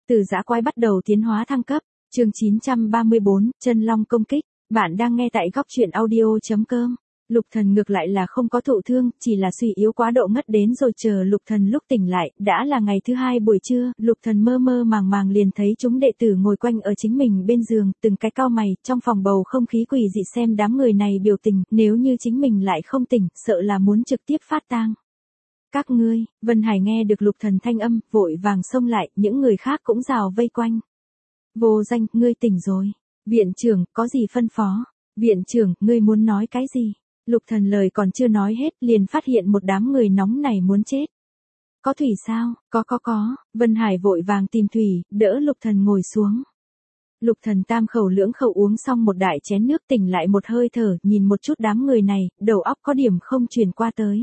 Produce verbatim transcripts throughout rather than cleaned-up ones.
Từ dã quái bắt đầu tiến hóa thăng cấp, chương chín trăm ba mươi bốn, chân long công kích. Bạn đang nghe tại góc truyện audio.com. Lục Thần ngược lại là không có thụ thương, chỉ là suy yếu quá độ ngất đến rồi. Chờ Lục Thần lúc tỉnh lại, đã là ngày thứ hai buổi trưa. Lục Thần mơ mơ màng màng liền thấy chúng đệ tử ngồi quanh ở chính mình bên giường, từng cái cau mày. Trong phòng bầu không khí quỷ dị, xem đám người này biểu tình, nếu như chính mình lại không tỉnh, sợ là muốn trực tiếp phát tang. Các ngươi, Vân Hải nghe được Lục Thần thanh âm, vội vàng xông lại, những người khác cũng rào vây quanh. Vô Danh, ngươi tỉnh rồi. Viện trưởng, có gì phân phó? Viện trưởng, ngươi muốn nói cái gì? Lục Thần lời còn chưa nói hết, liền phát hiện một đám người nóng này muốn chết. Có thủy sao? Có có có. Vân Hải vội vàng tìm thủy, đỡ Lục Thần ngồi xuống. Lục Thần tam khẩu lưỡng khẩu uống xong một đại chén nước, tỉnh lại một hơi thở, nhìn một chút đám người này, đầu óc có điểm không chuyển qua tới.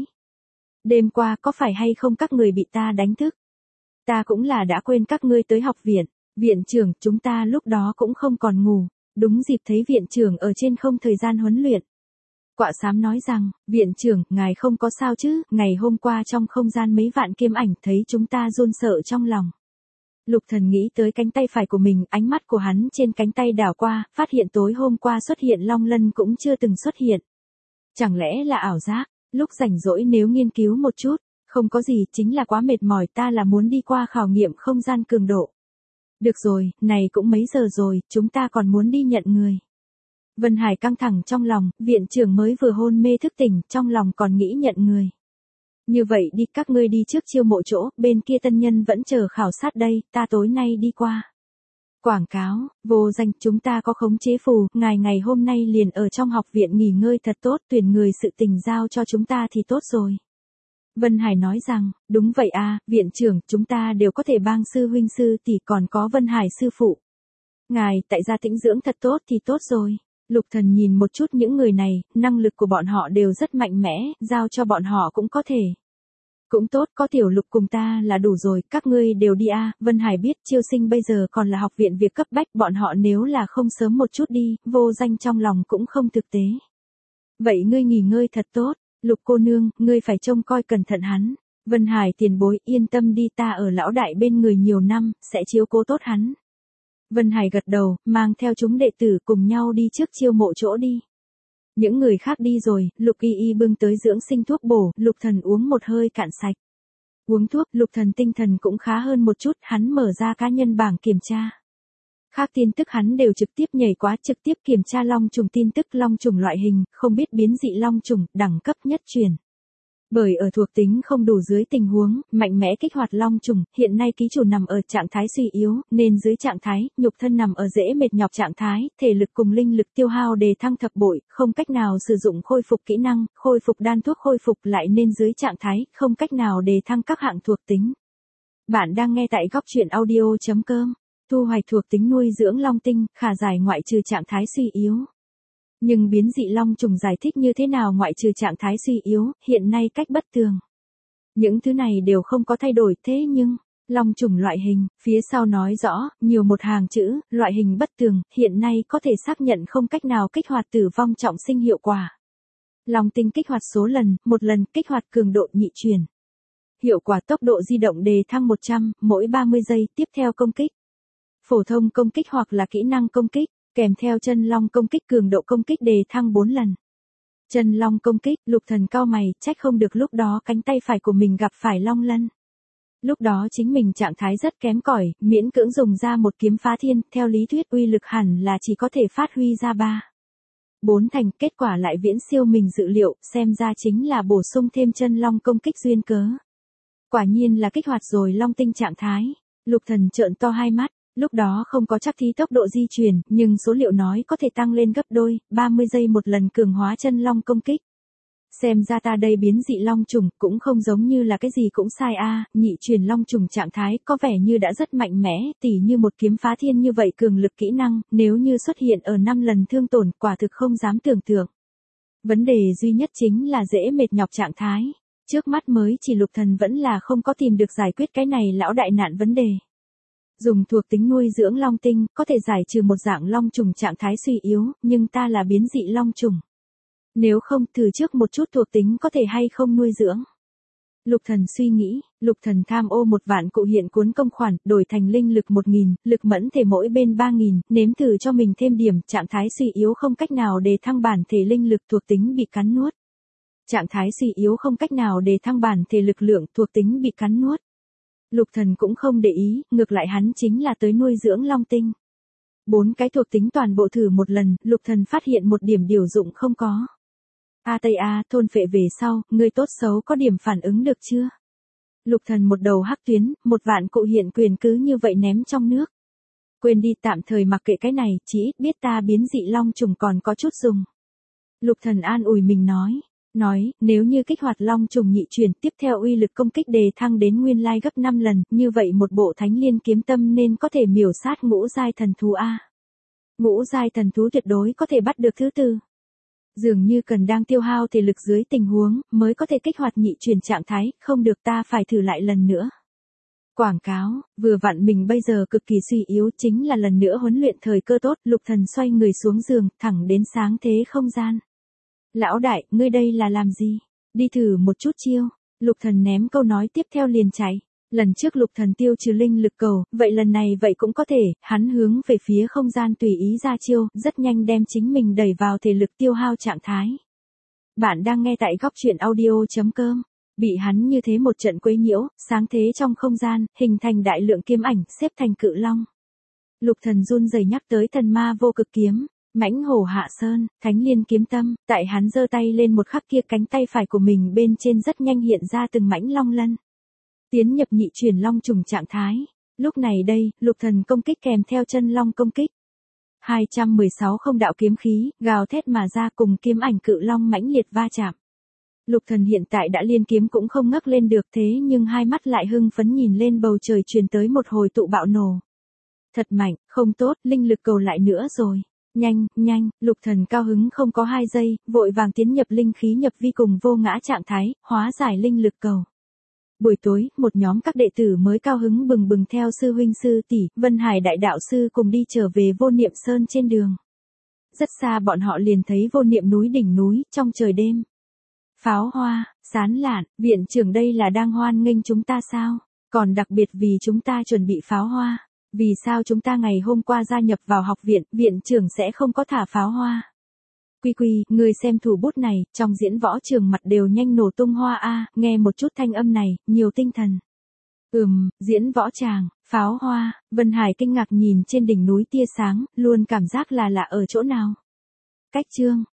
Đêm qua có phải hay không các người bị ta đánh thức? Ta cũng là đã quên các ngươi tới học viện. Viện trưởng, chúng ta lúc đó cũng không còn ngủ. Đúng dịp thấy viện trưởng ở trên không thời gian huấn luyện. Quạ xám nói rằng, viện trưởng, ngài không có sao chứ? Ngày hôm qua trong không gian mấy vạn kiếm ảnh thấy chúng ta run sợ trong lòng. Lục Thần nghĩ tới cánh tay phải của mình, ánh mắt của hắn trên cánh tay đảo qua, phát hiện tối hôm qua xuất hiện long lân cũng chưa từng xuất hiện. Chẳng lẽ là ảo giác? Lúc rảnh rỗi nếu nghiên cứu một chút, không có gì, chính là quá mệt mỏi, ta là muốn đi qua khảo nghiệm không gian cường độ. Được rồi, này cũng mấy giờ rồi, chúng ta còn muốn đi nhận người. Vân Hải căng thẳng trong lòng, viện trưởng mới vừa hôn mê thức tỉnh, trong lòng còn nghĩ nhận người. Như vậy đi, các ngươi đi trước chiêu mộ chỗ, bên kia tân nhân vẫn chờ khảo sát đây, ta tối nay đi qua. Quảng cáo, Vô Danh, chúng ta có khống chế phù, ngài ngày hôm nay liền ở trong học viện nghỉ ngơi thật tốt, tuyển người sự tình giao cho chúng ta thì tốt rồi. Vân Hải nói rằng, đúng vậy à, viện trưởng, chúng ta đều có thể bang sư huynh sư tỷ, còn có Vân Hải sư phụ. Ngài, tại gia tĩnh dưỡng thật tốt thì tốt rồi. Lục Thần nhìn một chút những người này, năng lực của bọn họ đều rất mạnh mẽ, giao cho bọn họ cũng có thể. Cũng tốt, có Tiểu Lục cùng ta là đủ rồi, các ngươi đều đi a. À. Vân Hải biết chiêu sinh bây giờ còn là học viện việc cấp bách, bọn họ nếu là không sớm một chút đi, Vô Danh trong lòng cũng không thực tế. Vậy ngươi nghỉ ngơi thật tốt, Lục cô nương, ngươi phải trông coi cẩn thận hắn. Vân Hải tiền bối, yên tâm đi, ta ở lão đại bên người nhiều năm, sẽ chiếu cố tốt hắn. Vân Hải gật đầu, mang theo chúng đệ tử cùng nhau đi trước chiêu mộ chỗ đi. Những người khác đi rồi, Lục Y Y bưng tới dưỡng sinh thuốc bổ, Lục Thần uống một hơi cạn sạch. Uống thuốc, Lục Thần tinh thần cũng khá hơn một chút, hắn mở ra cá nhân bảng kiểm tra. Khác tin tức hắn đều trực tiếp nhảy quá, trực tiếp kiểm tra long trùng tin tức, long trùng loại hình, không biết biến dị long trùng, đẳng cấp nhất truyền. Bởi ở thuộc tính không đủ dưới tình huống, mạnh mẽ kích hoạt long trùng, hiện nay ký chủ nằm ở trạng thái suy yếu, nên dưới trạng thái, nhục thân nằm ở dễ mệt nhọc trạng thái, thể lực cùng linh lực tiêu hao đề thăng thập bội, không cách nào sử dụng khôi phục kỹ năng, khôi phục đan thuốc khôi phục lại nên dưới trạng thái, không cách nào đề thăng các hạng thuộc tính. Bạn đang nghe tại góc truyện audio.com, thu hoạch thuộc tính nuôi dưỡng long tinh, khả giải ngoại trừ trạng thái suy yếu. Nhưng biến dị long trùng giải thích như thế nào ngoại trừ trạng thái suy yếu, hiện nay cách bất tường. Những thứ này đều không có thay đổi, thế nhưng, long trùng loại hình, phía sau nói rõ, nhiều một hàng chữ, loại hình bất tường, hiện nay có thể xác nhận không cách nào kích hoạt tử vong trọng sinh hiệu quả. Long tinh kích hoạt số lần, một lần, kích hoạt cường độ nhị truyền. Hiệu quả tốc độ di động đề thăng một trăm, mỗi ba mươi giây, tiếp theo công kích. Phổ thông công kích hoặc là kỹ năng công kích. Kèm theo chân long công kích cường độ công kích đề thăng bốn lần. Chân long công kích, Lục Thần cau mày, trách không được lúc đó cánh tay phải của mình gặp phải long lân. Lúc đó chính mình trạng thái rất kém cỏi, miễn cưỡng dùng ra một kiếm phá thiên, theo lý thuyết uy lực hẳn là chỉ có thể phát huy ra ba. Bốn thành, kết quả lại viễn siêu mình dự liệu, xem ra chính là bổ sung thêm chân long công kích duyên cớ. Quả nhiên là kích hoạt rồi long tinh trạng thái. Lục Thần trợn to hai mắt. Lúc đó không có chắc thí tốc độ di chuyển, nhưng số liệu nói có thể tăng lên gấp đôi, ba mươi giây một lần cường hóa chân long công kích. Xem ra ta đây biến dị long trùng, cũng không giống như là cái gì cũng sai a. À, nhị truyền long trùng trạng thái có vẻ như đã rất mạnh mẽ, tỉ như một kiếm phá thiên như vậy cường lực kỹ năng, nếu như xuất hiện ở năm lần thương tổn, quả thực không dám tưởng tượng. Vấn đề duy nhất chính là dễ mệt nhọc trạng thái. Trước mắt mới chỉ Lục Thần vẫn là không có tìm được giải quyết cái này lão đại nạn vấn đề. Dùng thuộc tính nuôi dưỡng long tinh, có thể giải trừ một dạng long trùng trạng thái suy yếu, nhưng ta là biến dị long trùng. Nếu không, thử trước một chút thuộc tính có thể hay không nuôi dưỡng. Lục Thần suy nghĩ, Lục Thần tham ô một vạn cụ hiện cuốn công khoản, đổi thành linh lực một nghìn, lực mẫn thể mỗi bên ba nghìn, nếm thử cho mình thêm điểm, trạng thái suy yếu không cách nào để thăng bản thể linh lực thuộc tính bị cắn nuốt. Trạng thái suy yếu không cách nào để thăng bản thể lực lượng thuộc tính bị cắn nuốt. Lục Thần cũng không để ý, ngược lại hắn chính là tới nuôi dưỡng long tinh. Bốn cái thuộc tính toàn bộ thử một lần, Lục Thần phát hiện một điểm điều dụng không có. A Tây A, thôn phệ về sau, người tốt xấu có điểm phản ứng được chưa? Lục Thần một đầu hắc tuyến, một vạn cụ hiện quyền cứ như vậy ném trong nước. Quên đi, tạm thời mặc kệ cái này, chỉ ít biết ta biến dị long trùng còn có chút dùng. Lục Thần an ủi mình nói, nói, nếu như kích hoạt long trùng nhị chuyển, tiếp theo uy lực công kích đề thăng đến nguyên lai gấp năm lần, như vậy một bộ Thánh Liên kiếm tâm nên có thể miểu sát ngũ giai thần thú a. Ngũ giai thần thú tuyệt đối có thể bắt được thứ tư. Dường như cần đang tiêu hao thể lực dưới tình huống, mới có thể kích hoạt nhị chuyển trạng thái, không được ta phải thử lại lần nữa. Quảng cáo, vừa vặn mình bây giờ cực kỳ suy yếu chính là lần nữa huấn luyện thời cơ tốt, Lục Thần xoay người xuống giường, thẳng đến sáng thế không gian. Lão đại, ngươi đây là làm gì? Đi thử một chút chiêu. Lục Thần ném câu nói tiếp theo liền chạy. Lần trước Lục Thần tiêu trừ linh lực cầu, vậy lần này vậy cũng có thể, hắn hướng về phía không gian tùy ý ra chiêu, rất nhanh đem chính mình đẩy vào thể lực tiêu hao trạng thái. Bạn đang nghe tại góc truyện audio chấm com. Bị hắn như thế một trận quấy nhiễu, sáng thế trong không gian, hình thành đại lượng kiếm ảnh, xếp thành cự long. Lục Thần run rẩy nhắc tới thần ma vô cực kiếm. Mãnh hổ hạ sơn, Thánh Liên kiếm tâm, tại hắn giơ tay lên một khắc kia cánh tay phải của mình bên trên rất nhanh hiện ra từng mãnh long lân. Tiến nhập nhị chuyển long trùng trạng thái. Lúc này đây, Lục Thần công kích kèm theo chân long công kích. hai trăm mười sáu không đạo kiếm khí, gào thét mà ra cùng kiếm ảnh cự long mãnh liệt va chạm. Lục Thần hiện tại đã liên kiếm cũng không ngấc lên được thế nhưng hai mắt lại hưng phấn nhìn lên bầu trời truyền tới một hồi tụ bạo nổ. Thật mạnh, không tốt, linh lực cầu lại nữa rồi. Nhanh, nhanh, Lục Thần cao hứng không có hai giây, vội vàng tiến nhập linh khí nhập vi cùng vô ngã trạng thái, hóa giải linh lực cầu. Buổi tối, một nhóm các đệ tử mới cao hứng bừng bừng theo sư huynh sư tỷ, Vân Hải đại đạo sư cùng đi trở về Vô Niệm Sơn trên đường. Rất xa bọn họ liền thấy Vô Niệm núi đỉnh núi, trong trời đêm. Pháo hoa, sán lạn, viện trưởng đây là đang hoan nghênh chúng ta sao? Còn đặc biệt vì chúng ta chuẩn bị pháo hoa. Vì sao chúng ta ngày hôm qua gia nhập vào học viện, viện trưởng sẽ không có thả pháo hoa? Quy Quy, người xem thủ bút này, trong diễn võ trường mặt đều nhanh nổ tung hoa a, nghe một chút thanh âm này, nhiều tinh thần. Ừm, diễn võ tràng, pháo hoa, Vân Hải kinh ngạc nhìn trên đỉnh núi tia sáng, luôn cảm giác là lạ ở chỗ nào. Cách chương,